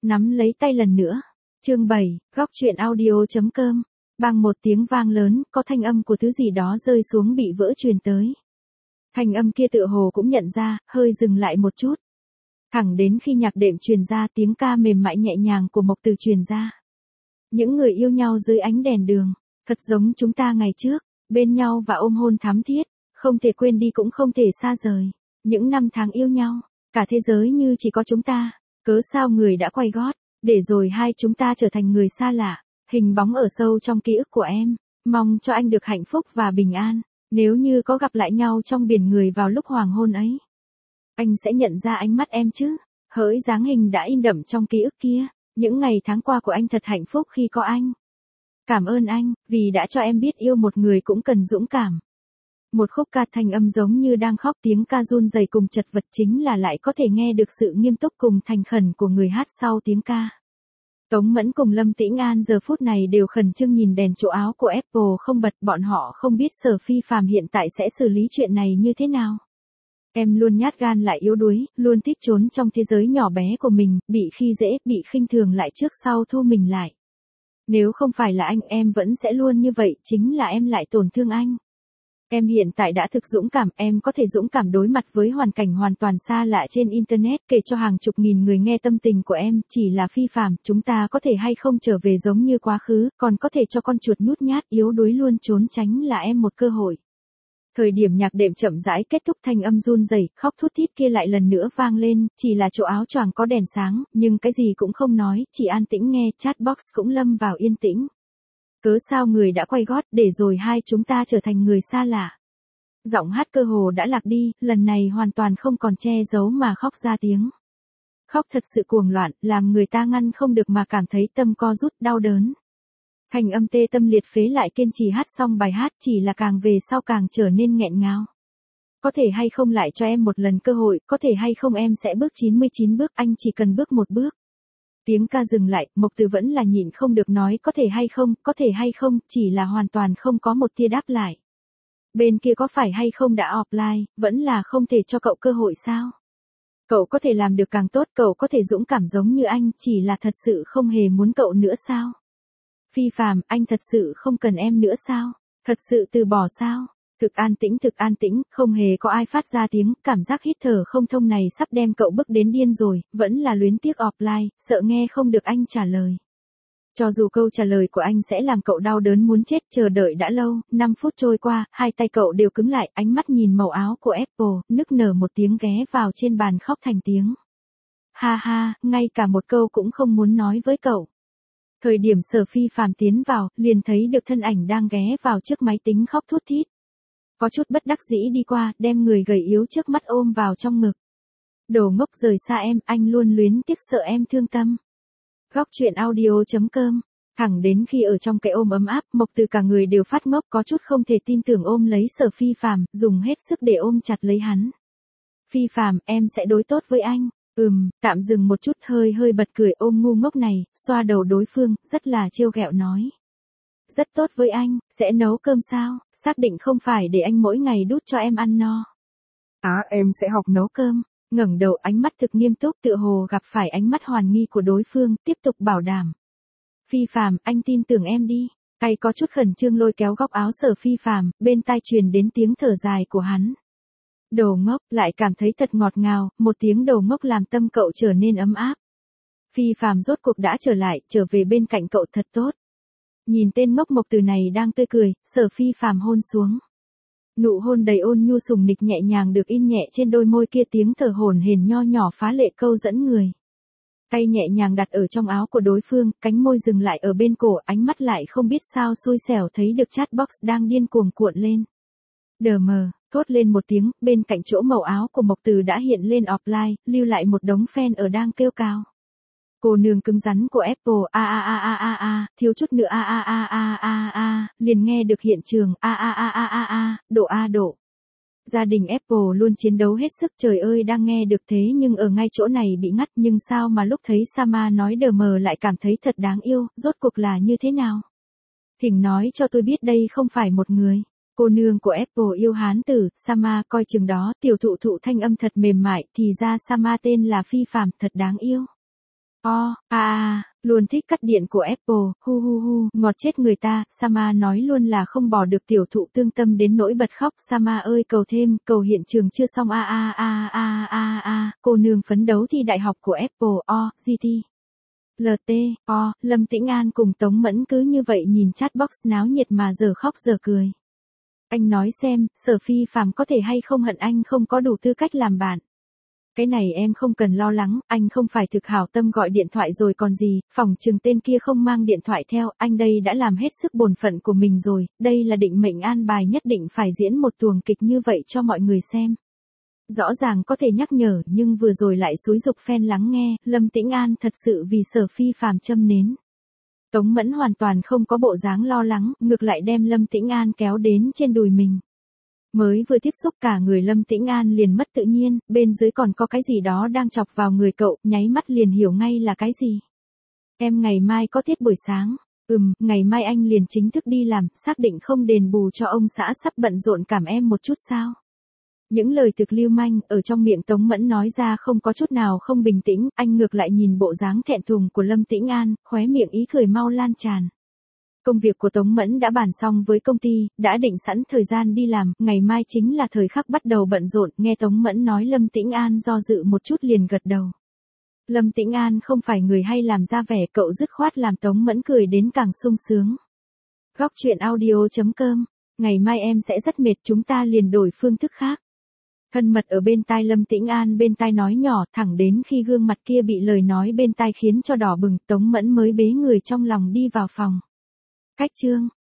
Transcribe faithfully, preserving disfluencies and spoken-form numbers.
Nắm lấy tay lần nữa. Chương bảy, góc truyện audio.com. Bằng một tiếng vang lớn, có thanh âm của thứ gì đó rơi xuống bị vỡ truyền tới. Thanh âm kia tựa hồ cũng nhận ra, hơi dừng lại một chút. Thẳng đến khi nhạc đệm truyền ra, tiếng ca mềm mại nhẹ nhàng của Mộc Từ truyền ra. Những người yêu nhau dưới ánh đèn đường, thật giống chúng ta ngày trước, bên nhau và ôm hôn thắm thiết, không thể quên đi cũng không thể xa rời. Những năm tháng yêu nhau, cả thế giới như chỉ có chúng ta, cớ sao người đã quay gót, để rồi hai chúng ta trở thành người xa lạ, hình bóng ở sâu trong ký ức của em, mong cho anh được hạnh phúc và bình an, nếu như có gặp lại nhau trong biển người vào lúc hoàng hôn ấy. Anh sẽ nhận ra ánh mắt em chứ, hỡi dáng hình đã in đậm trong ký ức kia, những ngày tháng qua của anh thật hạnh phúc khi có anh. Cảm ơn anh, vì đã cho em biết yêu một người cũng cần dũng cảm. Một khúc ca thanh âm giống như đang khóc, tiếng ca run rẩy cùng chật vật, chính là lại có thể nghe được sự nghiêm túc cùng thành khẩn của người hát sau tiếng ca. Tống Mẫn cùng Lâm Tĩnh An giờ phút này đều khẩn trương nhìn đèn chỗ áo của Apple không bật, bọn họ không biết Sở Phi Phàm hiện tại sẽ xử lý chuyện này như thế nào. Em luôn nhát gan lại yếu đuối, luôn thích trốn trong thế giới nhỏ bé của mình, bị khi dễ, bị khinh thường lại trước sau thu mình lại. Nếu không phải là anh, em vẫn sẽ luôn như vậy, chính là em lại tổn thương anh. Em hiện tại đã thực dũng cảm, em có thể dũng cảm đối mặt với hoàn cảnh hoàn toàn xa lạ trên Internet, kể cho hàng chục nghìn người nghe tâm tình của em, chỉ là Phi Phàm, chúng ta có thể hay không trở về giống như quá khứ, còn có thể cho con chuột nhút nhát yếu đuối luôn trốn tránh là em một cơ hội. Thời điểm nhạc đệm chậm rãi kết thúc, thanh âm run rẩy, khóc thút thít kia lại lần nữa vang lên, chỉ là chỗ áo choàng có đèn sáng, nhưng cái gì cũng không nói, chỉ an tĩnh nghe, chatbox cũng lâm vào yên tĩnh. Cớ sao người đã quay gót, để rồi hai chúng ta trở thành người xa lạ. Giọng hát cơ hồ đã lạc đi, lần này hoàn toàn không còn che giấu mà khóc ra tiếng. Khóc thật sự cuồng loạn, làm người ta ngăn không được mà cảm thấy tâm co rút, đau đớn. Thành âm tê tâm liệt phế lại kiên trì hát xong bài hát, chỉ là càng về sau càng trở nên nghẹn ngào. Có thể hay không lại cho em một lần cơ hội, có thể hay không em sẽ bước chín mươi chín bước, anh chỉ cần bước một bước. Tiếng ca dừng lại, Mộc Từ vẫn là nhịn không được nói có thể hay không, có thể hay không, chỉ là hoàn toàn không có một tia đáp lại. Bên kia có phải hay không đã offline, vẫn là không thể cho cậu cơ hội sao? Cậu có thể làm được càng tốt, cậu có thể dũng cảm giống như anh, chỉ là thật sự không hề muốn cậu nữa sao? Phi Phàm, anh thật sự không cần em nữa sao? Thật sự từ bỏ sao? Thực an tĩnh, thực an tĩnh, không hề có ai phát ra tiếng, cảm giác hít thở không thông này sắp đem cậu bức đến điên rồi, vẫn là luyến tiếc offline, sợ nghe không được anh trả lời. Cho dù câu trả lời của anh sẽ làm cậu đau đớn muốn chết, chờ đợi đã lâu, năm phút trôi qua, hai tay cậu đều cứng lại, ánh mắt nhìn màu áo của Apple, nức nở một tiếng ghé vào trên bàn khóc thành tiếng. Ha ha, ngay cả một câu cũng không muốn nói với cậu. Thời điểm Sở Phi Phàm tiến vào, liền thấy được thân ảnh đang ghé vào trước máy tính khóc thút thít. Có chút bất đắc dĩ đi qua, đem người gầy yếu trước mắt ôm vào trong ngực. Đồ ngốc, rời xa em, anh luôn luyến tiếc, sợ em thương tâm. Góc truyện audio.com. Thẳng đến khi ở trong cái ôm ấm áp, Mộc Từ cả người đều phát ngốc, có chút không thể tin tưởng ôm lấy Sở Phi Phàm, dùng hết sức để ôm chặt lấy hắn. Phi Phàm, em sẽ đối tốt với anh. Ừm, tạm dừng một chút, hơi hơi bật cười, ôm ngu ngốc này, xoa đầu đối phương, rất là trêu ghẹo nói. Rất tốt với anh, sẽ nấu cơm sao, xác định không phải để anh mỗi ngày đút cho em ăn no. À, em sẽ học nấu cơm. Ngẩng đầu, ánh mắt thực nghiêm túc, tựa hồ gặp phải ánh mắt hoài nghi của đối phương, tiếp tục bảo đảm. Phi Phàm, anh tin tưởng em đi. Tay có chút khẩn trương lôi kéo góc áo Sở Phi Phàm, bên tai truyền đến tiếng thở dài của hắn. Đồ ngốc, lại cảm thấy thật ngọt ngào, một tiếng đồ ngốc làm tâm cậu trở nên ấm áp. Phi Phàm rốt cuộc đã trở lại, trở về bên cạnh cậu thật tốt. Nhìn tên ngốc Mộc Từ này đang tươi cười, Sở Phi Phàm hôn xuống. Nụ hôn đầy ôn nhu sùng nịch nhẹ nhàng được in nhẹ trên đôi môi kia, tiếng thở hổn hển nho nhỏ phá lệ câu dẫn người. Tay nhẹ nhàng đặt ở trong áo của đối phương, cánh môi dừng lại ở bên cổ, ánh mắt lại không biết sao xui xẻo thấy được chatbox đang điên cuồng cuộn lên. Đờ mờ, thốt lên một tiếng, bên cạnh chỗ màu áo của Mộc Từ đã hiện lên offline, lưu lại một đống fan ở đang kêu cao. Cô nương cứng rắn của Apple, a a a a a a, thiếu chút nữa a a a a a a, liền nghe được hiện trường, a a a a a a, độ a độ. Gia đình Apple luôn chiến đấu hết sức, trời ơi đang nghe được thế nhưng ở ngay chỗ này bị ngắt, nhưng sao mà lúc thấy Sama nói đờ mờ lại cảm thấy thật đáng yêu, rốt cuộc là như thế nào? Thỉnh nói cho tôi biết đây không phải một người. Cô nương của Apple yêu hán tử, Sama, coi chừng đó, tiểu thụ thụ thanh âm thật mềm mại, thì ra Sama tên là Phi Phàm, thật đáng yêu. O, a a, luôn thích cắt điện của Apple, hu hu hu, ngọt chết người ta, Sama nói luôn là không bỏ được tiểu thụ tương tâm đến nỗi bật khóc, Sama ơi cầu thêm, cầu hiện trường chưa xong a a a a a a, cô nương phấn đấu thi đại học của Apple, O, giê tê. lờ tê, O, Lâm Tĩnh An cùng Tống Mẫn cứ như vậy nhìn chatbox náo nhiệt mà giờ khóc giờ cười. Anh nói xem, Sở Phi Phàm có thể hay không hận anh không có đủ tư cách làm bạn. Cái này em không cần lo lắng, anh không phải thực hảo tâm gọi điện thoại rồi còn gì, phòng trường tên kia không mang điện thoại theo, anh đây đã làm hết sức bổn phận của mình rồi, đây là định mệnh an bài nhất định phải diễn một tuồng kịch như vậy cho mọi người xem. Rõ ràng có thể nhắc nhở nhưng vừa rồi lại xúi giục fan lắng nghe, Lâm Tĩnh An thật sự vì Sở Phi Phàm châm nến. Tống Mẫn hoàn toàn không có bộ dáng lo lắng, ngược lại đem Lâm Tĩnh An kéo đến trên đùi mình. Mới vừa tiếp xúc cả người Lâm Tĩnh An liền mất tự nhiên, bên dưới còn có cái gì đó đang chọc vào người cậu, nháy mắt liền hiểu ngay là cái gì. Em ngày mai có tiết buổi sáng. Ừm, ngày mai anh liền chính thức đi làm, xác định không đền bù cho ông xã sắp bận rộn cảm em một chút sao. Những lời thực lưu manh ở trong miệng Tống Mẫn nói ra không có chút nào không bình tĩnh, anh ngược lại nhìn bộ dáng thẹn thùng của Lâm Tĩnh An, khóe miệng ý cười mau lan tràn. Công việc của Tống Mẫn đã bàn xong với công ty, đã định sẵn thời gian đi làm, ngày mai chính là thời khắc bắt đầu bận rộn, nghe Tống Mẫn nói Lâm Tĩnh An do dự một chút liền gật đầu. Lâm Tĩnh An không phải người hay làm ra vẻ, cậu dứt khoát làm Tống Mẫn cười đến càng sung sướng. Góc truyện audio chấm com, ngày mai em sẽ rất mệt, chúng ta liền đổi phương thức khác. Thân mật ở bên tai Lâm Tĩnh An bên tai nói nhỏ, thẳng đến khi gương mặt kia bị lời nói bên tai khiến cho đỏ bừng, Tống Mẫn mới bế người trong lòng đi vào phòng. Cách chương